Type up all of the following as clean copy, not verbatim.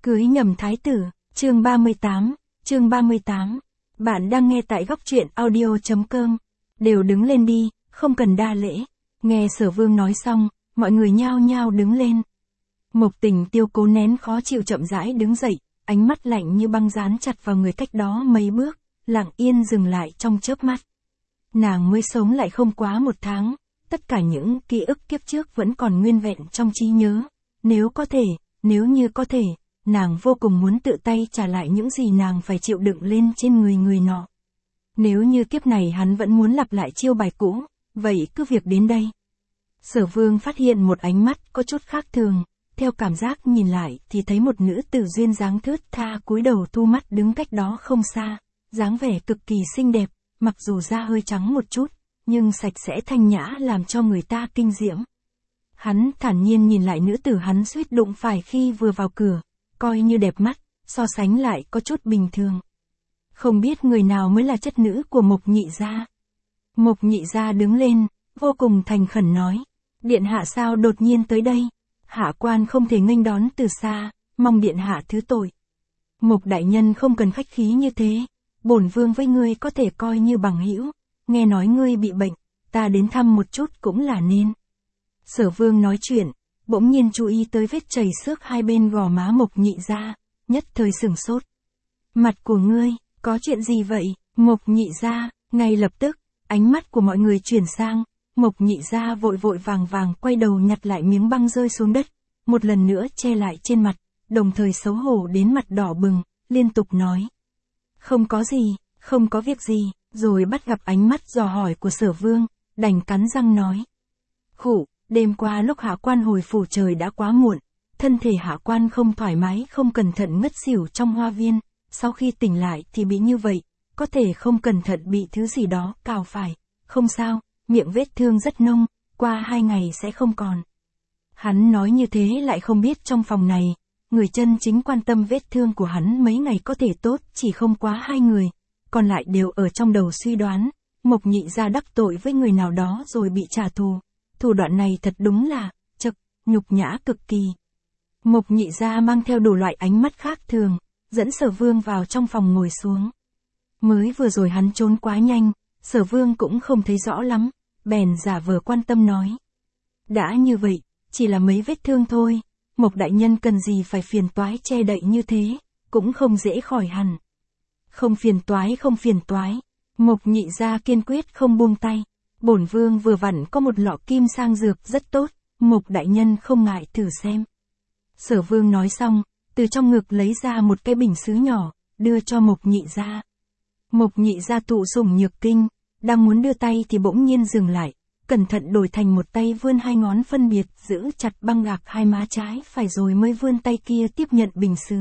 Cưới nhầm thái tử, chương 38. Bạn đang nghe tại góc truyện audio.com. Đều đứng lên đi, không cần đa lễ. Nghe Sở Vương nói xong, mọi người nhao nhao đứng lên. Mộc Tình Tiêu cố nén khó chịu chậm rãi đứng dậy, ánh mắt lạnh như băng dán chặt vào người cách đó mấy bước, lặng yên dừng lại trong chớp mắt. Nàng mới sống lại không quá 1 tháng, tất cả những ký ức kiếp trước vẫn còn nguyên vẹn trong trí nhớ. Nếu như có thể, nàng vô cùng muốn tự tay trả lại những gì nàng phải chịu đựng lên trên người nọ. Nếu như kiếp này hắn vẫn muốn lặp lại chiêu bài cũ, vậy cứ việc đến đây. Sở Vương phát hiện một ánh mắt có chút khác thường, theo cảm giác nhìn lại thì thấy một nữ tử duyên dáng thướt tha cúi đầu thu mắt đứng cách đó không xa, dáng vẻ cực kỳ xinh đẹp, mặc dù da hơi trắng một chút, nhưng sạch sẽ thanh nhã làm cho người ta kinh diễm. Hắn thản nhiên nhìn lại nữ tử hắn suýt đụng phải khi vừa vào cửa, coi như đẹp mắt, so sánh lại có chút bình thường. Không biết người nào mới là chất nữ của Mộc Nhị gia. Mộc Nhị gia đứng lên, vô cùng thành khẩn nói, điện hạ sao đột nhiên tới đây, hạ quan không thể nghênh đón từ xa, mong điện hạ thứ tội. Mộc đại nhân không cần khách khí như thế, bổn vương với ngươi có thể coi như bằng hữu, nghe nói ngươi bị bệnh, ta đến thăm một chút cũng là nên. Sở Vương nói chuyện, bỗng nhiên chú ý tới vết chảy xước hai bên gò má Mộc Nhị gia, nhất thời sửng sốt. Mặt của ngươi, có chuyện gì vậy? Mộc Nhị gia, ngay lập tức, ánh mắt của mọi người chuyển sang, Mộc Nhị gia vội vàng quay đầu nhặt lại miếng băng rơi xuống đất, một lần nữa che lại trên mặt, đồng thời xấu hổ đến mặt đỏ bừng, liên tục nói. Không có gì, không có việc gì, rồi bắt gặp ánh mắt dò hỏi của Sở Vương, đành cắn răng nói. Khụ, đêm qua lúc hạ quan hồi phủ trời đã quá muộn, thân thể hạ quan không thoải mái không cẩn thận ngất xỉu trong hoa viên, sau khi tỉnh lại thì bị như vậy, có thể không cẩn thận bị thứ gì đó cào phải, không sao, miệng vết thương rất nông, qua 2 ngày sẽ không còn. Hắn nói như thế lại không biết trong phòng này, người chân chính quan tâm vết thương của hắn mấy ngày có thể tốt chỉ không quá 2 người, còn lại đều ở trong đầu suy đoán, Mộc Nhị gia đắc tội với người nào đó rồi bị trả thù. Thủ đoạn này thật đúng là, nhục nhã cực kỳ. Mộc Nhị gia mang theo đủ loại ánh mắt khác thường, dẫn Sở Vương vào trong phòng ngồi xuống. Mới vừa rồi hắn trốn quá nhanh, Sở Vương cũng không thấy rõ lắm, bèn giả vờ quan tâm nói. Đã như vậy, chỉ là mấy vết thương thôi, Mộc đại nhân cần gì phải phiền toái che đậy như thế, cũng không dễ khỏi hẳn. Không phiền toái, Mộc Nhị gia kiên quyết không buông tay. Bổn vương vừa vặn có một lọ kim sang dược rất tốt, Mộc đại nhân không ngại thử xem. Sở Vương nói xong, từ trong ngực lấy ra một cái bình sứ nhỏ, đưa cho Mộc Nhị gia. Mộc Nhị gia tụ sủng nhược kinh, đang muốn đưa tay thì bỗng nhiên dừng lại, cẩn thận đổi thành một tay vươn 2 ngón phân biệt giữ chặt băng gạc hai má trái phải rồi mới vươn tay kia tiếp nhận bình sứ.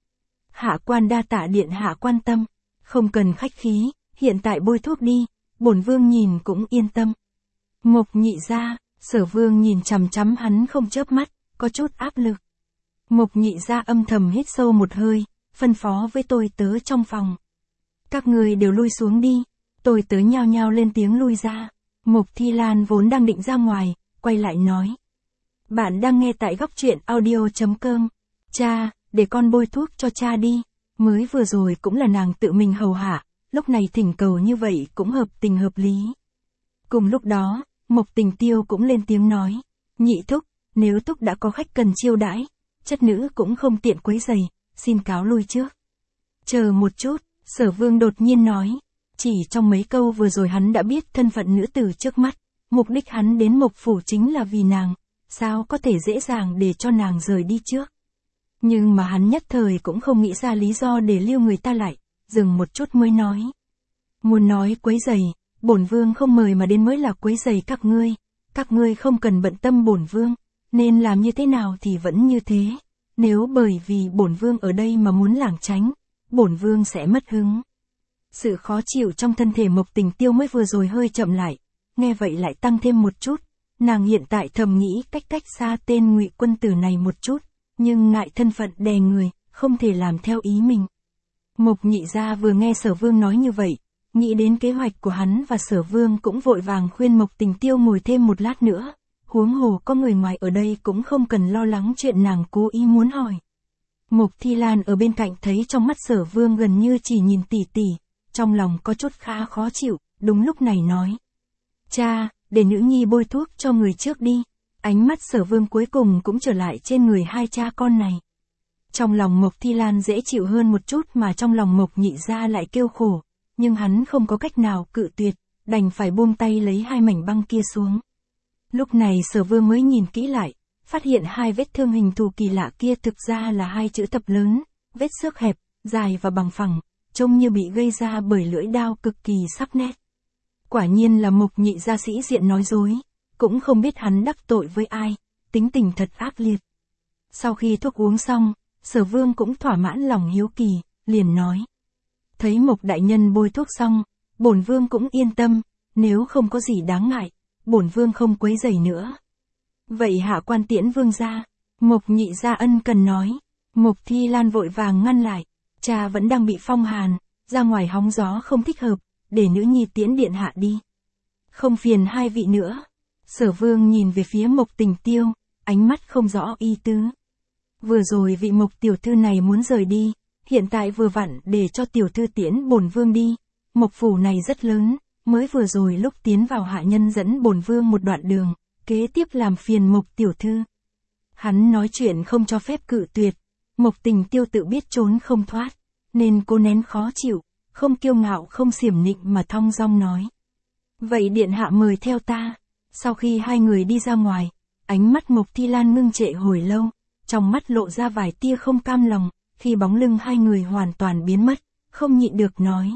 Hạ quan đa tạ điện hạ quan tâm, không cần khách khí, hiện tại bôi thuốc đi. Bổn vương nhìn cũng yên tâm. Mộc Nhị gia, Sở Vương nhìn chằm chằm hắn không chớp mắt, có chút áp lực. Mộc Nhị gia âm thầm hít sâu một hơi, phân phó với tôi tớ trong phòng. Các người đều lui xuống đi, tôi tớ nhao nhao lên tiếng lui ra. Mộc Thi Lan vốn đang định ra ngoài, quay lại nói. Bạn đang nghe tại góc truyện audio.com. Cha, để con bôi thuốc cho cha đi, mới vừa rồi cũng là nàng tự mình hầu hạ. Lúc này thỉnh cầu như vậy cũng hợp tình hợp lý. Cùng lúc đó, Mộc Tình Tiêu cũng lên tiếng nói. Nhị thúc, nếu thúc đã có khách cần chiêu đãi, chất nữ cũng không tiện quấy rầy, xin cáo lui trước. Chờ một chút, Sở Vương đột nhiên nói. Chỉ trong mấy câu vừa rồi hắn đã biết thân phận nữ tử trước mắt, mục đích hắn đến Mộc Phủ chính là vì nàng, sao có thể dễ dàng để cho nàng rời đi trước. Nhưng mà hắn nhất thời cũng không nghĩ ra lý do để lưu người ta lại. Dừng một chút mới nói. Muốn nói quấy rầy, bổn vương không mời mà đến mới là quấy rầy các ngươi không cần bận tâm bổn vương, nên làm như thế nào thì vẫn như thế, nếu bởi vì bổn vương ở đây mà muốn lảng tránh, bổn vương sẽ mất hứng. Sự khó chịu trong thân thể Mộc Tình Tiêu mới vừa rồi hơi chậm lại, nghe vậy lại tăng thêm một chút, nàng hiện tại thầm nghĩ cách xa tên Ngụy Quân tử này một chút, nhưng ngại thân phận đè người, không thể làm theo ý mình. Mộc Nhị gia vừa nghe Sở Vương nói như vậy, nghĩ đến kế hoạch của hắn và Sở Vương cũng vội vàng khuyên Mộc Tình Tiêu ngồi thêm một lát nữa, huống hồ có người ngoài ở đây cũng không cần lo lắng chuyện nàng cố ý muốn hỏi. Mục Thi Lan ở bên cạnh thấy trong mắt Sở Vương gần như chỉ nhìn tỷ tỷ, trong lòng có chút khá khó chịu, đúng lúc này nói. Cha, để nữ nhi bôi thuốc cho người trước đi. Ánh mắt Sở Vương cuối cùng cũng trở lại trên người hai cha con này. Trong lòng Mục Thi Lan dễ chịu hơn một chút mà trong lòng Mục Nhị Gia lại kêu khổ, nhưng hắn không có cách nào cự tuyệt, đành phải buông tay lấy hai mảnh băng kia xuống. Lúc này Sở Vương mới nhìn kỹ lại, phát hiện hai vết thương hình thù kỳ lạ kia thực ra là hai chữ thập lớn, vết xước hẹp, dài và bằng phẳng, trông như bị gây ra bởi lưỡi đao cực kỳ sắc nét. Quả nhiên là Mục Nhị Gia sĩ diện nói dối, cũng không biết hắn đắc tội với ai, tính tình thật ác liệt. Sau khi thuốc uống xong, Sở Vương cũng thỏa mãn lòng hiếu kỳ, liền nói. Thấy Mục đại nhân bôi thuốc xong, bổn vương cũng yên tâm, nếu không có gì đáng ngại, bổn vương không quấy rầy nữa. Vậy hạ quan tiễn vương ra, Mục Nhị Gia ân cần nói. Mục Thi Lan vội vàng ngăn lại, cha vẫn đang bị phong hàn, ra ngoài hóng gió không thích hợp, để nữ nhi tiễn điện hạ đi. Không phiền hai vị nữa. Sở Vương nhìn về phía Mục Tình Tiêu, ánh mắt không rõ ý tứ. Vừa rồi vị Mục tiểu thư này muốn rời đi, hiện tại vừa vặn để cho tiểu thư tiễn bổn vương đi. Mục phủ này rất lớn, mới vừa rồi lúc tiến vào hạ nhân dẫn bổn vương một đoạn đường, kế tiếp làm phiền Mục tiểu thư. Hắn nói chuyện không cho phép cự tuyệt, Mục Tình Tiêu tự biết trốn không thoát, nên cố nén khó chịu, không kiêu ngạo không xiểm nịnh mà thong dong nói. Vậy điện hạ mời theo ta. Sau khi hai người đi ra ngoài, ánh mắt Mục Thi Lan ngưng trệ hồi lâu, trong mắt lộ ra vài tia không cam lòng, khi bóng lưng hai người hoàn toàn biến mất, không nhịn được nói.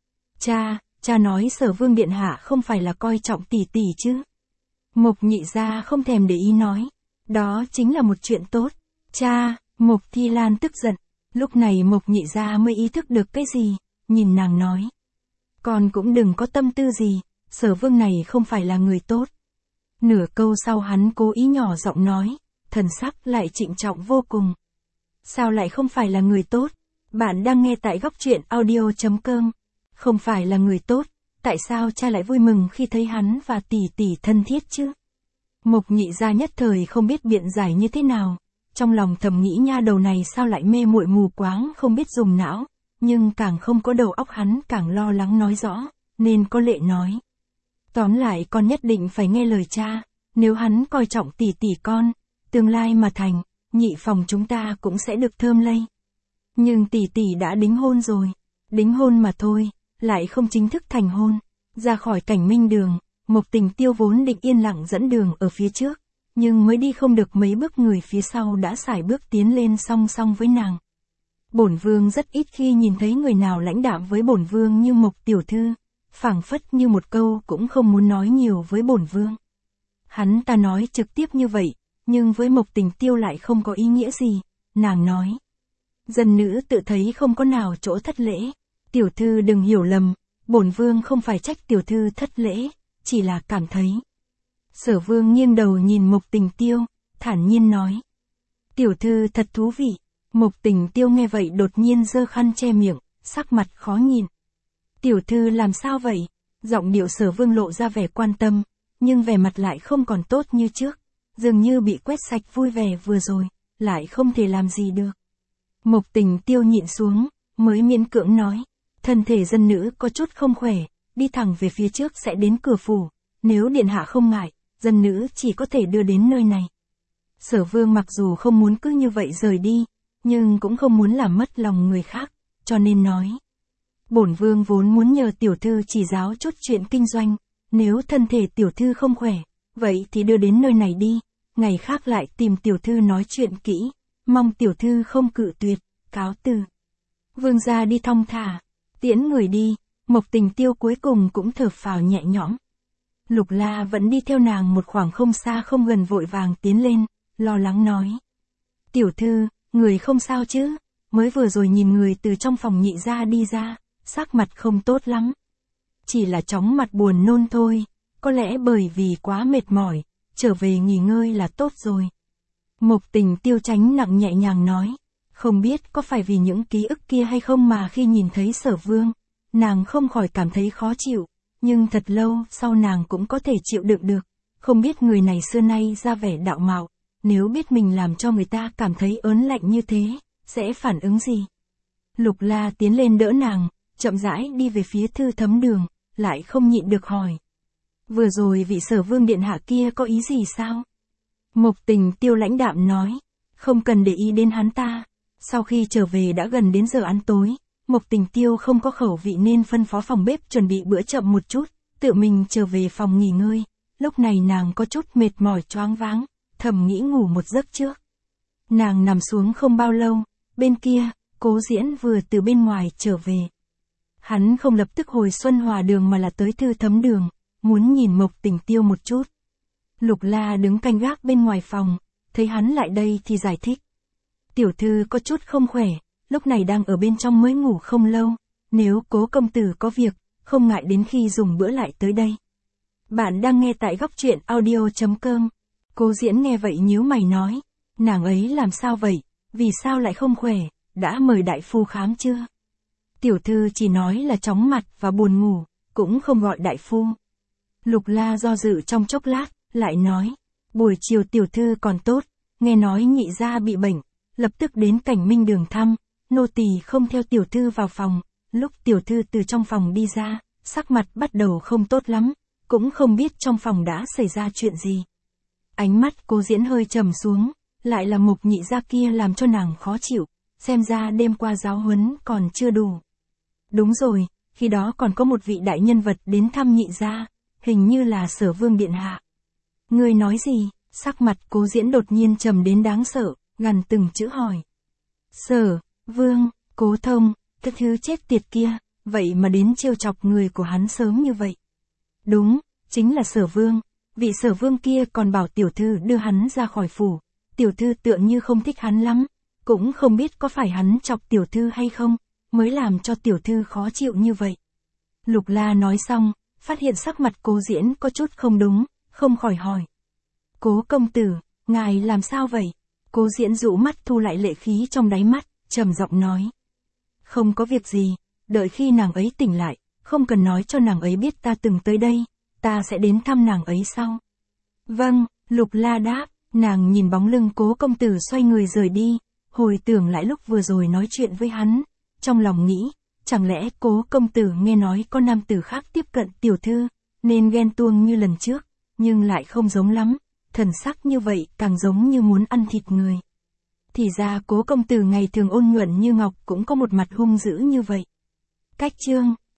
Cha nói Sở Vương điện hạ không phải là coi trọng tỷ tỷ chứ. Mục Nhị Gia không thèm để ý nói. Đó chính là một chuyện tốt. Cha, Mục Thi Lan tức giận. Lúc này Mục Nhị Gia mới ý thức được cái gì, nhìn nàng nói. Con cũng đừng có tâm tư gì, Sở Vương này không phải là người tốt. Nửa câu sau hắn cố ý nhỏ giọng nói, thần sắc lại trịnh trọng vô cùng. Sao lại không phải là người tốt? Bạn đang nghe tại góc truyện audio.com. Không phải là người tốt, tại sao cha lại vui mừng khi thấy hắn và tỷ tỷ thân thiết chứ? Mục Nhị Gia nhất thời không biết biện giải như thế nào, trong lòng thầm nghĩ nha đầu này sao lại mê muội mù quáng không biết dùng não, nhưng càng không có đầu óc hắn càng lo lắng nói rõ, nên có lệ nói. Tóm lại con nhất định phải nghe lời cha, nếu hắn coi trọng tỷ tỷ con, tương lai mà thành, nhị phòng chúng ta cũng sẽ được thơm lây. Nhưng tỷ tỷ đã đính hôn rồi, đính hôn mà thôi, lại không chính thức thành hôn. Ra khỏi cảnh minh đường, Mục Tình Tiêu vốn định yên lặng dẫn đường ở phía trước, nhưng mới đi không được mấy bước người phía sau đã sải bước tiến lên song song với nàng. Bổn vương rất ít khi nhìn thấy người nào lãnh đạm với bổn vương như Mục tiểu thư, phảng phất như một câu cũng không muốn nói nhiều với bổn vương. Hắn ta nói trực tiếp như vậy, nhưng với Mục Tình Tiêu lại không có ý nghĩa gì, nàng nói. Dân nữ tự thấy không có nào chỗ thất lễ, tiểu thư đừng hiểu lầm, bổn vương không phải trách tiểu thư thất lễ, chỉ là cảm thấy. Sở Vương nghiêng đầu nhìn Mục Tình Tiêu, thản nhiên nói. Tiểu thư thật thú vị. Mục Tình Tiêu nghe vậy đột nhiên giơ khăn che miệng, sắc mặt khó nhìn. Tiểu thư làm sao vậy? Giọng điệu Sở Vương lộ ra vẻ quan tâm, nhưng vẻ mặt lại không còn tốt như trước, dường như bị quét sạch vui vẻ vừa rồi, lại không thể làm gì được. Mục Tình Tiêu nhịn xuống, mới miễn cưỡng nói, thân thể dân nữ có chút không khỏe, đi thẳng về phía trước sẽ đến cửa phủ, nếu điện hạ không ngại, dân nữ chỉ có thể đưa đến nơi này. Sở Vương mặc dù không muốn cứ như vậy rời đi, nhưng cũng không muốn làm mất lòng người khác, cho nên nói. Bổn vương vốn muốn nhờ tiểu thư chỉ giáo chút chuyện kinh doanh, nếu thân thể tiểu thư không khỏe, vậy thì đưa đến nơi này đi, ngày khác lại tìm tiểu thư nói chuyện kỹ, mong tiểu thư không cự tuyệt, cáo từ. Vương gia đi thong thả, tiễn người đi, Mục Tình Tiêu cuối cùng cũng thở phào nhẹ nhõm. Lục La vẫn đi theo nàng một khoảng không xa không gần vội vàng tiến lên, lo lắng nói. Tiểu thư, người không sao chứ, mới vừa rồi nhìn người từ trong phòng Nhị gia đi ra, sắc mặt không tốt lắm. Chỉ là chóng mặt buồn nôn thôi, có lẽ bởi vì quá mệt mỏi, trở về nghỉ ngơi là tốt rồi. Mục Tình Tiêu tránh nặng nhẹ nhàng nói, không biết có phải vì những ký ức kia hay không mà khi nhìn thấy Sở Vương, nàng không khỏi cảm thấy khó chịu, nhưng thật lâu sau nàng cũng có thể chịu đựng được, không biết người này xưa nay ra vẻ đạo mạo, nếu biết mình làm cho người ta cảm thấy ớn lạnh như thế, sẽ phản ứng gì? Lục La tiến lên đỡ nàng, chậm rãi đi về phía thư thấm đường, lại không nhịn được hỏi. Vừa rồi vị Sở Vương điện hạ kia có ý gì sao? Mộc Tình Tiêu lãnh đạm nói, không cần để ý đến hắn ta. Sau khi trở về đã gần đến giờ ăn tối, Mộc Tình Tiêu không có khẩu vị nên phân phó phòng bếp chuẩn bị bữa chậm một chút, tự mình trở về phòng nghỉ ngơi. Lúc này nàng có chút mệt mỏi choáng váng, thầm nghĩ ngủ một giấc trước. Nàng nằm xuống không bao lâu, bên kia, Cố Diễn vừa từ bên ngoài trở về. Hắn không lập tức hồi Xuân Hòa đường mà là tới thư thấm đường, muốn nhìn Mộc Tình Tiêu một chút. Lục La đứng canh gác bên ngoài phòng, thấy hắn lại đây thì giải thích. Tiểu thư có chút không khỏe, lúc này đang ở bên trong mới ngủ không lâu, nếu Cố công tử có việc, không ngại đến khi dùng bữa lại tới đây. Bạn đang nghe tại góc truyện audio.com. Cố Diễn nghe vậy nhíu mày nói, nàng ấy làm sao vậy, vì sao lại không khỏe, đã mời đại phu khám chưa? Tiểu thư chỉ nói là chóng mặt và buồn ngủ, cũng không gọi đại phu. Lục La do dự trong chốc lát, lại nói, buổi chiều tiểu thư còn tốt, nghe nói nhị gia bị bệnh, lập tức đến Cảnh Minh đường thăm, nô tỳ không theo tiểu thư vào phòng, lúc tiểu thư từ trong phòng đi ra, sắc mặt bắt đầu không tốt lắm, cũng không biết trong phòng đã xảy ra chuyện gì. Ánh mắt Cố Diễn hơi trầm xuống, lại là Mục nhị gia kia làm cho nàng khó chịu, xem ra đêm qua giáo huấn còn chưa đủ. Đúng rồi, khi đó còn có một vị đại nhân vật đến thăm nhị gia, hình như là Sở Vương điện hạ. Ngươi nói gì? Sắc mặt Cố Diễn đột nhiên trầm đến đáng sợ, gằn từng chữ hỏi. Sở Vương, Cố Thông, cái thứ chết tiệt kia, vậy mà đến trêu chọc người của hắn sớm như vậy. Đúng, chính là Sở Vương, vị Sở Vương kia còn bảo tiểu thư đưa hắn ra khỏi phủ, tiểu thư tựa như không thích hắn lắm, cũng không biết có phải hắn chọc tiểu thư hay không, mới làm cho tiểu thư khó chịu như vậy. Lục La nói xong, phát hiện sắc mặt Cố Diễn có chút không đúng, không khỏi hỏi. Cố công tử, ngài làm sao vậy? Cố Diễn dụ mắt thu lại lệ khí trong đáy mắt, trầm giọng nói. Không có việc gì, đợi khi nàng ấy tỉnh lại, không cần nói cho nàng ấy biết ta từng tới đây, ta sẽ đến thăm nàng ấy sau. Vâng, Lục La đáp, nàng nhìn bóng lưng Cố công tử xoay người rời đi, hồi tưởng lại lúc vừa rồi nói chuyện với hắn, trong lòng nghĩ, chẳng lẽ Cố công tử nghe nói có nam tử khác tiếp cận tiểu thư, nên ghen tuông như lần trước, nhưng lại không giống lắm, thần sắc như vậy càng giống như muốn ăn thịt người. Thì ra Cố công tử ngày thường ôn nhuận như ngọc cũng có một mặt hung dữ như vậy. Cách chương